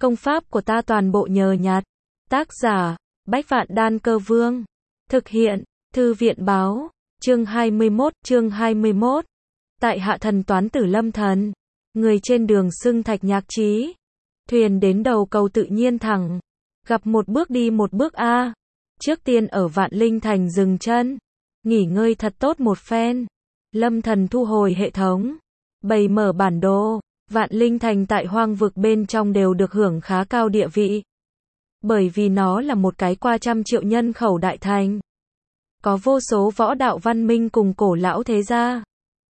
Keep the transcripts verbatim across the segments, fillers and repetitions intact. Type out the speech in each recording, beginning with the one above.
Công pháp của ta toàn bộ nhờ nhặt. Tác giả, Bách Vạn Đan Cơ Vương. Thực hiện, Thư viện Báo. Chương hai mươi mốt, chương hai mươi mốt. Tại hạ thần toán tử Lâm Thần. Người trên đường xưng Thạch Nhạc Chí. Thuyền đến đầu cầu tự nhiên thẳng. Gặp một bước đi một bước a. Trước tiên ở Vạn Linh Thành dừng chân. Nghỉ ngơi thật tốt một phen. Lâm Thần thu hồi hệ thống. Bày mở bản đồ. Vạn Linh Thành tại hoang vực bên trong đều được hưởng khá cao địa vị. Bởi vì nó là một cái qua trăm triệu nhân khẩu đại thành. Có vô số võ đạo văn minh cùng cổ lão thế gia.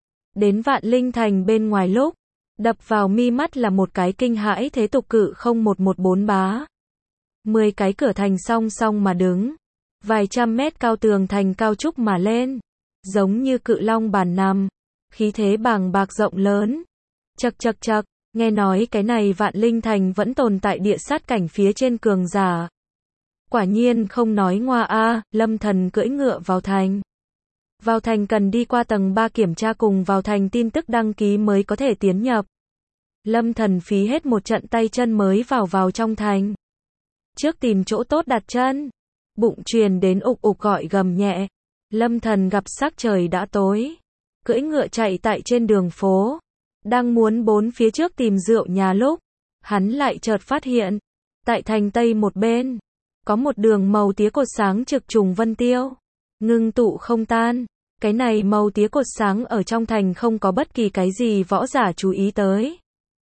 Đến Vạn Linh Thành bên ngoài lúc, đập vào mi mắt là một cái kinh hãi thế tục cự không một một bốn bá. Mười cái cửa thành song song mà đứng. Vài trăm mét cao tường thành cao trúc mà lên. Giống như cự long bàn nằm. Khí thế bàng bạc rộng lớn. Chậc chậc chậc, nghe nói cái này Vạn Linh Thành vẫn tồn tại địa sát cảnh phía trên cường giả. Quả nhiên không nói ngoa a, Lâm Thần cưỡi ngựa vào thành. Vào thành cần đi qua tầng ba kiểm tra cùng vào thành tin tức đăng ký mới có thể tiến nhập. Lâm Thần phí hết một trận tay chân mới vào vào trong thành. Trước tìm chỗ tốt đặt chân, bụng truyền đến ục ục gọi gầm nhẹ. Lâm Thần gặp sắc trời đã tối, cưỡi ngựa chạy tại trên đường phố. Đang muốn bốn phía trước tìm rượu nhà lúc, hắn lại chợt phát hiện, tại thành tây một bên, có một đường màu tía cột sáng trực trùng vân tiêu, ngưng tụ không tan. Cái này màu tía cột sáng ở trong thành không có bất kỳ cái gì võ giả chú ý tới.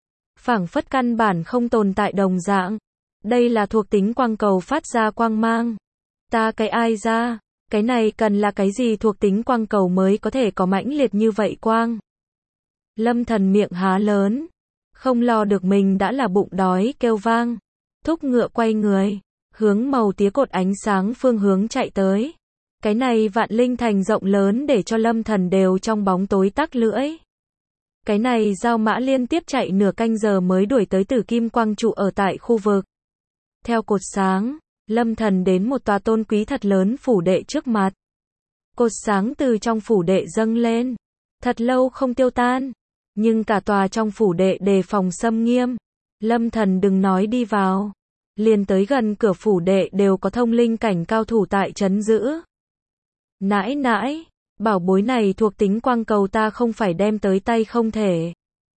Phảng phất căn bản không tồn tại đồng dạng. Đây là thuộc tính quang cầu phát ra quang mang. Ta cái ai ra, cái này cần là cái gì thuộc tính quang cầu mới có thể có mãnh liệt như vậy quang. Lâm Thần miệng há lớn, không lo được mình đã là bụng đói kêu vang, thúc ngựa quay người, hướng màu tía cột ánh sáng phương hướng chạy tới. Cái này Vạn Linh Thành rộng lớn để cho Lâm Thần đều trong bóng tối tắc lưỡi. Cái này giao mã liên tiếp chạy nửa canh giờ mới đuổi tới Tử Kim Quang trụ ở tại khu vực. Theo cột sáng, Lâm Thần đến một tòa tôn quý thật lớn phủ đệ trước mặt. Cột sáng từ trong phủ đệ dâng lên, thật lâu không tiêu tan. Nhưng cả tòa trong phủ đệ đề phòng xâm nghiêm. Lâm Thần đừng nói đi vào, liền tới gần cửa phủ đệ đều có thông linh cảnh cao thủ tại trấn giữ. Nãi nãi, bảo bối này thuộc tính quang cầu ta không phải đem tới tay không thể.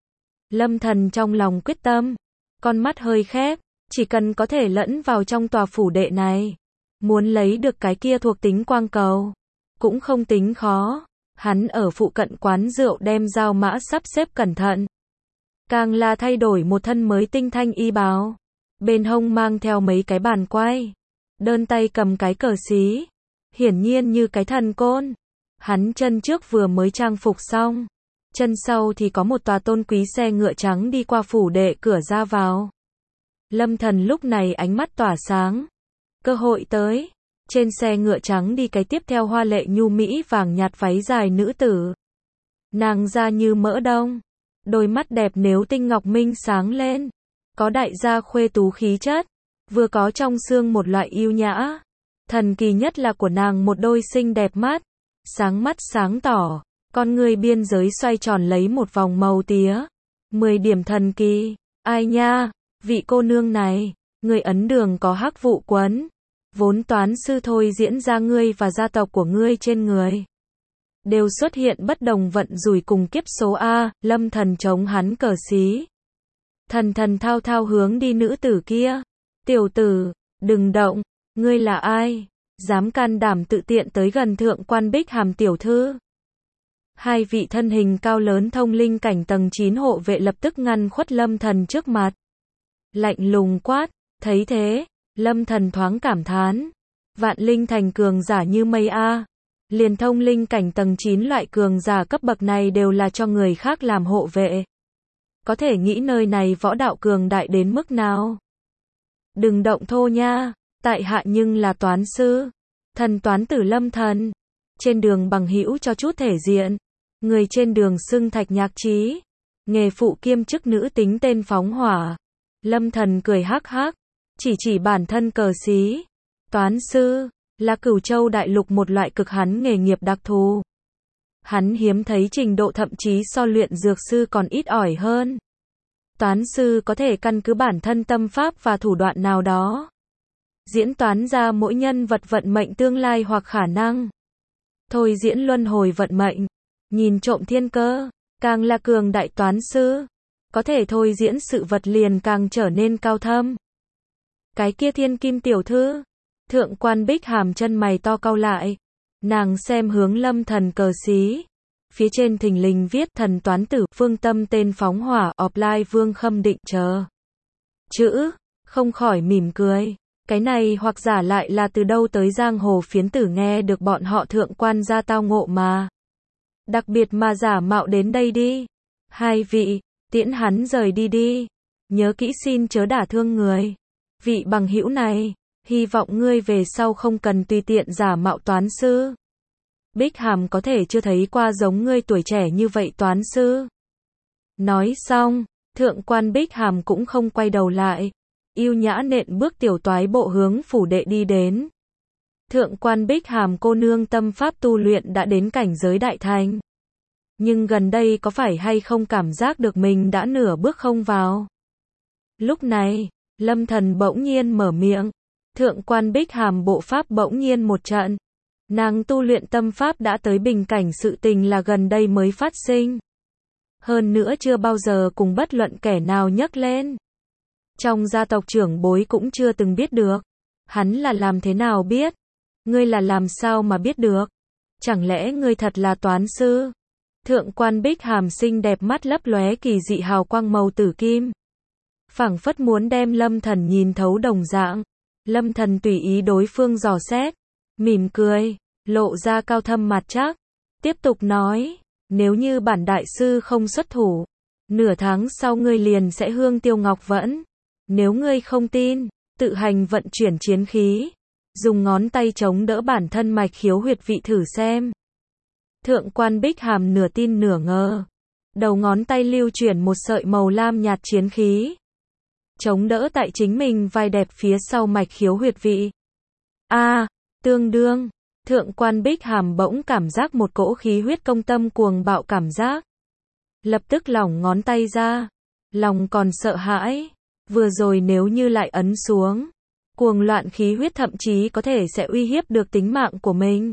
Lâm Thần trong lòng quyết tâm, con mắt hơi khép, chỉ cần có thể lẫn vào trong tòa phủ đệ này, muốn lấy được cái kia thuộc tính quang cầu, cũng không tính khó. Hắn ở phụ cận quán rượu đem dao mã sắp xếp cẩn thận. Càng là thay đổi một thân mới tinh thanh y bào. Bên hông mang theo mấy cái bàn quay. Đơn tay cầm cái cờ xí. Hiển nhiên như cái thần côn. Hắn chân trước vừa mới trang phục xong. Chân sau thì có một tòa tôn quý xe ngựa trắng đi qua phủ đệ cửa ra vào. Lâm Thần lúc này ánh mắt tỏa sáng. Cơ hội tới. Trên xe ngựa trắng đi cái tiếp theo hoa lệ nhu mỹ vàng nhạt váy dài nữ tử. Nàng da như mỡ đông, đôi mắt đẹp nếu tinh ngọc minh sáng lên, có đại gia khuê tú khí chất, vừa có trong xương một loại yêu nhã. Thần kỳ nhất là của nàng một đôi xinh đẹp mắt, sáng mắt sáng tỏ, con người biên giới xoay tròn lấy một vòng màu tía. Mười điểm thần kỳ, ai nha, vị cô nương này, người Ấn Đường có hắc vụ quấn. Vốn toán sư thôi diễn ra ngươi và gia tộc của ngươi trên người. Đều xuất hiện bất đồng vận rủi cùng kiếp số A, Lâm Thần chống hắn cờ xí. Thần thần thao thao hướng đi nữ tử kia. Tiểu tử, đừng động, ngươi là ai? Dám can đảm tự tiện tới gần thượng quan Bích Hàm tiểu thư. Hai vị thân hình cao lớn thông linh cảnh tầng chín hộ vệ lập tức ngăn khuất Lâm Thần trước mặt. Lạnh lùng quát, thấy thế. Lâm Thần thoáng cảm thán, Vạn Linh Thành cường giả như mây a, liền thông linh cảnh tầng chín loại cường giả cấp bậc này đều là cho người khác làm hộ vệ. Có thể nghĩ nơi này võ đạo cường đại đến mức nào. Đừng động thô nha, tại hạ nhưng là toán sư, thần toán tử Lâm Thần. Trên đường bằng hữu cho chút thể diện, người trên đường xưng Thạch Nhạc Chí, nghề phụ kiêm chức nữ tính tên phóng hỏa. Lâm Thần cười hắc hắc. Chỉ chỉ bản thân cờ xí. Toán sư, là Cửu Châu đại lục một loại cực hắn nghề nghiệp đặc thù. Hắn hiếm thấy trình độ thậm chí so luyện dược sư còn ít ỏi hơn. Toán sư có thể căn cứ bản thân tâm pháp và thủ đoạn nào đó, diễn toán ra mỗi nhân vật vận mệnh tương lai hoặc khả năng. Thôi diễn luân hồi vận mệnh, nhìn trộm thiên cơ, càng là cường đại toán sư, có thể thôi diễn sự vật liền càng trở nên cao thâm. Cái kia thiên kim tiểu thư, thượng quan Bích Hàm chân mày to cau lại, nàng xem hướng Lâm Thần cờ xí, phía trên thình lình viết thần toán tử, phương tâm tên phóng hỏa, offline vương khâm định chờ. Chữ, không khỏi mỉm cười. Cái này hoặc giả lại là từ đâu tới giang hồ phiến tử nghe được bọn họ thượng quan gia tao ngộ mà. Đặc biệt mà giả mạo đến đây đi. Hai vị, tiễn hắn rời đi đi. Nhớ kỹ xin chớ đả thương người. Vị bằng hữu này, hy vọng ngươi về sau không cần tùy tiện giả mạo toán sư. Bích Hàm có thể chưa thấy qua giống ngươi tuổi trẻ như vậy toán sư. Nói xong, thượng quan Bích Hàm cũng không quay đầu lại. Yêu nhã nện bước tiểu toái bộ hướng phủ đệ đi đến. Thượng quan Bích Hàm cô nương tâm pháp tu luyện đã đến cảnh giới đại thành. Nhưng gần đây có phải hay không cảm giác được mình đã nửa bước không vào. Lúc này, Lâm Thần bỗng nhiên mở miệng. Thượng quan Bích Hàm bộ pháp bỗng nhiên một trận. Nàng tu luyện tâm pháp đã tới bình cảnh, sự tình là gần đây mới phát sinh. Hơn nữa chưa bao giờ cùng bất luận kẻ nào nhắc lên. Trong gia tộc trưởng bối cũng chưa từng biết được. Hắn là làm thế nào biết? Ngươi là làm sao mà biết được? Chẳng lẽ ngươi thật là toán sư? Thượng quan Bích Hàm xinh đẹp mắt lấp lóe kỳ dị hào quang màu tử kim. Phảng phất muốn đem Lâm Thần nhìn thấu đồng dạng. Lâm Thần tùy ý đối phương dò xét, mỉm cười, lộ ra cao thâm mặt chắc. Tiếp tục nói, nếu như bản đại sư không xuất thủ, nửa tháng sau ngươi liền sẽ hương tiêu ngọc vẫn. Nếu ngươi không tin, tự hành vận chuyển chiến khí, dùng ngón tay chống đỡ bản thân mạch khiếu huyệt vị thử xem. Thượng quan Bích Hàm nửa tin nửa ngờ. Đầu ngón tay lưu chuyển một sợi màu lam nhạt chiến khí, chống đỡ tại chính mình vai đẹp phía sau mạch khiếu huyệt vị. A, à, tương đương, thượng quan Bích Hàm bỗng cảm giác một cỗ khí huyết công tâm cuồng bạo cảm giác. Lập tức lỏng ngón tay ra, lòng còn sợ hãi. Vừa rồi nếu như lại ấn xuống, cuồng loạn khí huyết thậm chí có thể sẽ uy hiếp được tính mạng của mình.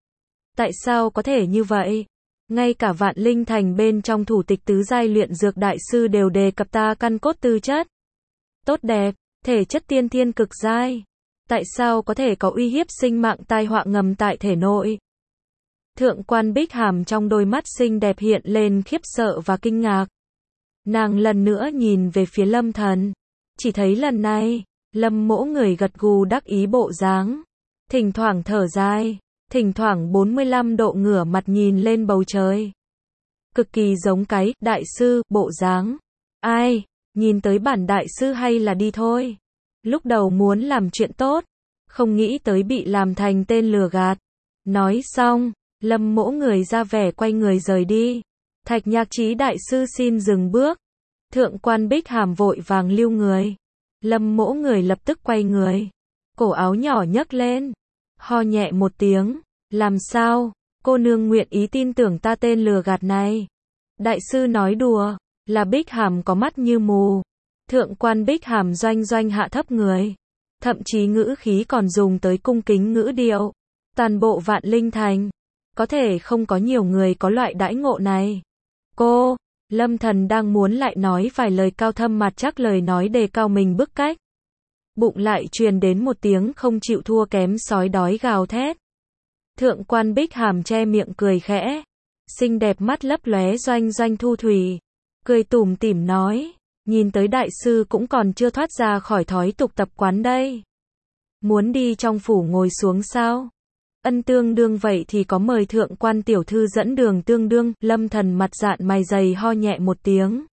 Tại sao có thể như vậy? Ngay cả Vạn Linh Thành bên trong thủ tịch tứ giai luyện dược đại sư đều đề cập ta căn cốt tư chất tốt đẹp, thể chất tiên thiên cực giai. Tại sao có thể có uy hiếp sinh mạng tai họa ngầm tại thể nội? Thượng quan Bích Hàm trong đôi mắt xinh đẹp hiện lên khiếp sợ và kinh ngạc. Nàng lần nữa nhìn về phía Lâm Thần. Chỉ thấy lần này, Lâm Mỗ người gật gù đắc ý bộ dáng, thỉnh thoảng thở dài, thỉnh thoảng bốn mươi lăm độ ngửa mặt nhìn lên bầu trời. Cực kỳ giống cái đại sư bộ dáng. Ai, nhìn tới bản đại sư hay là đi thôi. Lúc đầu muốn làm chuyện tốt, không nghĩ tới bị làm thành tên lừa gạt. Nói xong, Lâm Mỗ người ra vẻ quay người rời đi. Thạch Nhạc Chí đại sư xin dừng bước. Thượng quan Bích Hàm vội vàng lưu người. Lâm Mỗ người lập tức quay người, cổ áo nhỏ nhấc lên, ho nhẹ một tiếng. Làm sao, cô nương nguyện ý tin tưởng ta tên lừa gạt này? Đại sư nói đùa, là Bích Hàm có mắt như mù. Thượng quan Bích Hàm doanh doanh hạ thấp người, thậm chí ngữ khí còn dùng tới cung kính ngữ điệu. Toàn bộ Vạn Linh Thành, có thể không có nhiều người có loại đãi ngộ này. Cô, Lâm Thần đang muốn lại nói vài lời cao thâm mặt chắc lời nói đề cao mình bức cách. Bụng lại truyền đến một tiếng không chịu thua kém sói đói gào thét. Thượng quan Bích Hàm che miệng cười khẽ, xinh đẹp mắt lấp lóe doanh doanh thu thủy, cười tủm tỉm nói, nhìn tới đại sư cũng còn chưa thoát ra khỏi thói tục tập quán đây. Muốn đi trong phủ ngồi xuống sao? Ân tương đương vậy thì có mời thượng quan tiểu thư dẫn đường tương đương. Lâm Thần mặt dạn mày dày ho nhẹ một tiếng,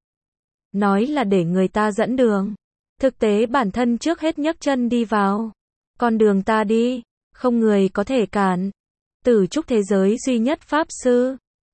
nói là để người ta dẫn đường, thực tế bản thân trước hết nhấc chân đi vào. Con đường ta đi, không người có thể cản. Tử trúc thế giới duy nhất pháp sư,